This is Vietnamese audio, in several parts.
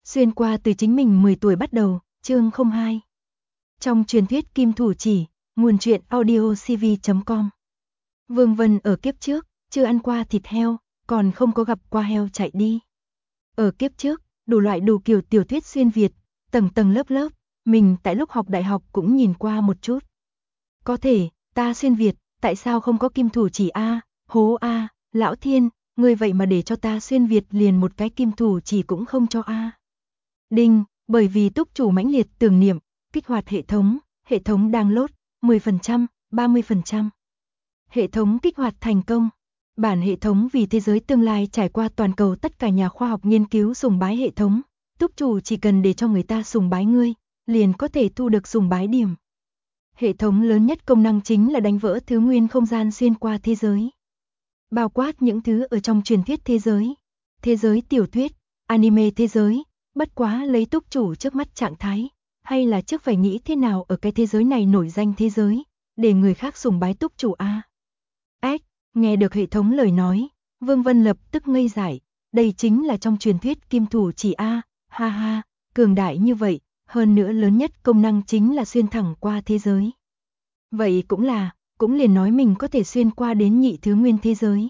Xuyên qua từ chính mình 10 tuổi bắt đầu, chương 02. Trong truyền thuyết Kim Thủ Chỉ, nguồn truyện audio cv.com. Vương Vân ở kiếp trước, chưa ăn qua thịt heo, còn không có gặp qua heo chạy đi. Ở kiếp trước, đủ loại đủ kiểu tiểu thuyết xuyên Việt, tầng tầng lớp lớp, mình tại lúc học đại học cũng nhìn qua một chút. Có thể, ta xuyên Việt, tại sao không có Kim Thủ Chỉ a? Hố a, lão thiên, ngươi vậy mà để cho ta xuyên Việt liền một cái Kim Thủ Chỉ cũng không cho a. Đinh, bởi vì túc chủ mãnh liệt tưởng niệm, kích hoạt hệ thống download 10%, 30%. Hệ thống kích hoạt thành công. Bản hệ thống vì thế giới tương lai trải qua toàn cầu tất cả nhà khoa học nghiên cứu sùng bái hệ thống. Túc chủ chỉ cần để cho người ta sùng bái ngươi, liền có thể thu được sùng bái điểm. Hệ thống lớn nhất công năng chính là đánh vỡ thứ nguyên không gian xuyên qua thế giới. Bao quát những thứ ở trong truyền thuyết thế giới tiểu thuyết, anime thế giới, bất quá lấy túc chủ trước mắt trạng thái, hay là trước phải nghĩ thế nào ở cái thế giới này nổi danh thế giới, để người khác sùng bái túc chủ a. Nghe được hệ thống lời nói, Vương Vân lập tức ngây dại, đây chính là trong truyền thuyết Kim Thủ Chỉ a, ha ha, cường đại như vậy, hơn nữa lớn nhất công năng chính là xuyên thẳng qua thế giới. Vậy cũng liền nói mình có thể xuyên qua đến nhị thứ nguyên thế giới.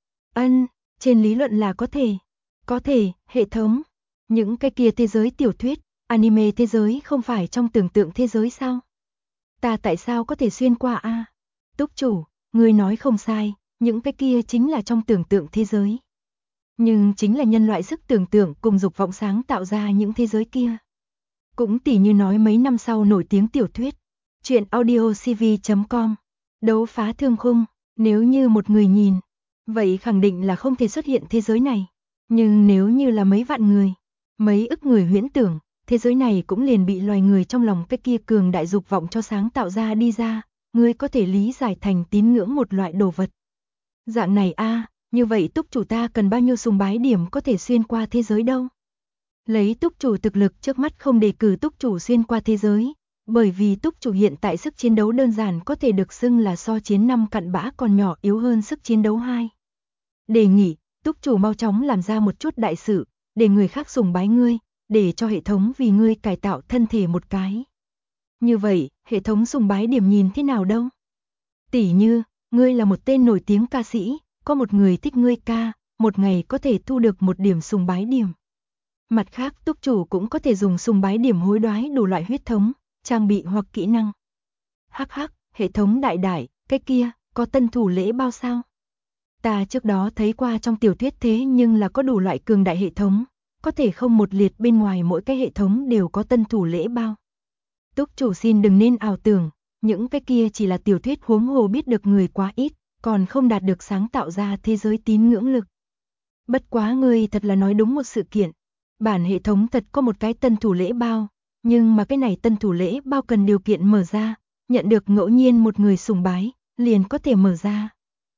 Trên lý luận là có thể, hệ thống, những cái kia thế giới tiểu thuyết, anime thế giới không phải trong tưởng tượng thế giới sao? Ta tại sao có thể xuyên qua a? Túc chủ, ngươi nói không sai, những cái kia chính là trong tưởng tượng thế giới. Nhưng chính là nhân loại sức tưởng tượng cùng dục vọng sáng tạo ra những thế giới kia. Cũng tỉ như nói mấy năm sau nổi tiếng tiểu thuyết, truyện audio cv.com, đấu phá thương khung, nếu như một người nhìn, vậy khẳng định là không thể xuất hiện thế giới này. Nhưng nếu như là mấy vạn người, mấy ức người huyễn tưởng, thế giới này cũng liền bị loài người trong lòng cái kia cường đại dục vọng cho sáng tạo ra đi ra, ngươi có thể lý giải thành tín ngưỡng một loại đồ vật. Dạng này a, như vậy túc chủ ta cần bao nhiêu sùng bái điểm có thể xuyên qua thế giới đâu? Lấy túc chủ thực lực trước mắt không đề cử túc chủ xuyên qua thế giới, bởi vì túc chủ hiện tại sức chiến đấu đơn giản có thể được xưng là so chiến 5 cặn bã còn nhỏ yếu hơn sức chiến đấu 2. Đề nghị, túc chủ mau chóng làm ra một chút đại sự, để người khác sùng bái ngươi, để cho hệ thống vì ngươi cải tạo thân thể một cái. Như vậy, hệ thống sùng bái điểm nhìn thế nào đâu? Tỉ như, ngươi là một tên nổi tiếng ca sĩ, có một người thích ngươi ca, một ngày có thể thu được một điểm sùng bái điểm. Mặt khác túc chủ cũng có thể dùng sùng bái điểm hối đoái đủ loại huyết thống, trang bị hoặc kỹ năng. Hắc, hệ thống đại, cái kia, có tân thủ lễ bao sao? Ta trước đó thấy qua trong tiểu thuyết thế nhưng là có đủ loại cường đại hệ thống, có thể không một liệt bên ngoài mỗi cái hệ thống đều có tân thủ lễ bao. Túc chủ xin đừng nên ảo tưởng, những cái kia chỉ là tiểu thuyết huống hồ biết được người quá ít, còn không đạt được sáng tạo ra thế giới tín ngưỡng lực. Bất quá ngươi thật là nói đúng một sự kiện, bản hệ thống thật có một cái tân thủ lễ bao, nhưng mà cái này tân thủ lễ bao cần điều kiện mở ra, nhận được ngẫu nhiên một người sùng bái, liền có thể mở ra.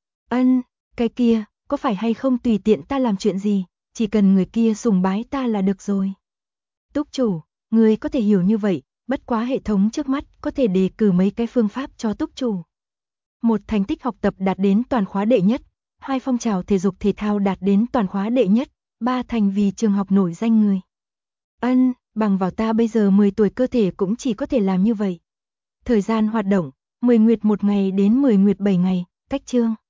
Cái kia, có phải hay không tùy tiện ta làm chuyện gì, chỉ cần người kia sùng bái ta là được rồi. Túc chủ, ngươi có thể hiểu như vậy, bất quá hệ thống trước mắt có thể đề cử mấy cái phương pháp cho túc chủ. 1. Thành tích học tập đạt đến toàn khóa đệ nhất. 2. Phong trào thể dục thể thao đạt đến toàn khóa đệ nhất. 3. Thành vì trường học nổi danh người. Bằng vào ta bây giờ 10 tuổi cơ thể cũng chỉ có thể làm như vậy. Thời gian hoạt động, 10 nguyệt 1 ngày đến 10 nguyệt 7 ngày, cách chương.